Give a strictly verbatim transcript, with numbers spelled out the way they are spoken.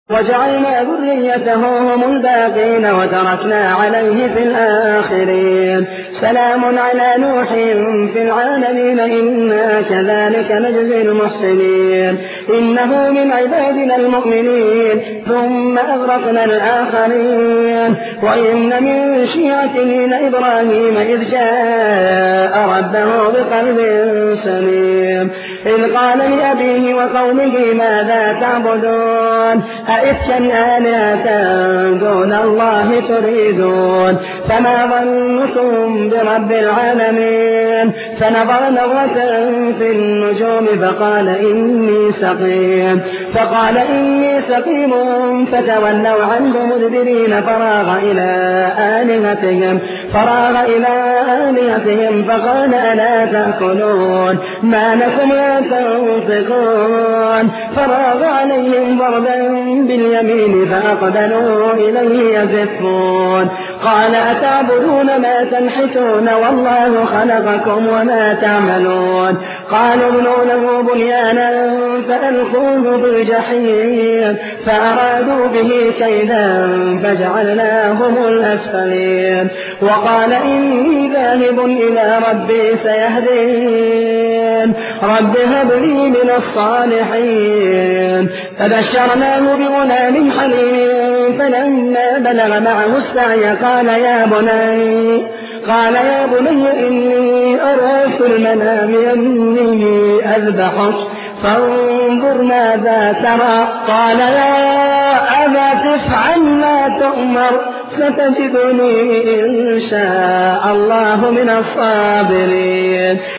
وجعلنا ذريته هم الباقين وتركنا عليه في الآخرين. سلام على نوح في العالمين إنا كذلك نجزي المحسنين إنه من عبادنا المؤمنين ثم أغرقنا الآخرين. وإن من شيعته لإبراهيم إذ جاء ربه بقلب سليم إذ قال لأبيه وقومه ماذا تعبدون أئفكا آلهة دون الله تريدون فما ظنكم برب العالمين. فنظر نظرة في النجوم فقال إني سقيم فقال إني سقيم فتولوا عنه مدبرين. فراغ إلى آلهتهم فراغ إلى آلهتهم فقال ألا تأكلون ما لكم لا تنطقون. فراغ عليهم ضربا باليمين فأقبلوا إليه يزفون. قال أتعبدون ما تنحتون والله خلقكم وما تعملون. قالوا ابنوا له بنيانا فألقوه بالجحيم فأرادوا به كيدا فجعلناهم الأسفلين. وقال إني ذاهب إلى ربي سيهدين رب هب لي من الصالحين. فبشرناه بغلام حليم فلما بلغ معه السعي قال يا بني قال يا بني إني أرى في المنام أني أذبحك فانظر ماذا ترى. قال يا أبا تفعل ما تؤمر ستجدني إن شاء الله من الصابرين.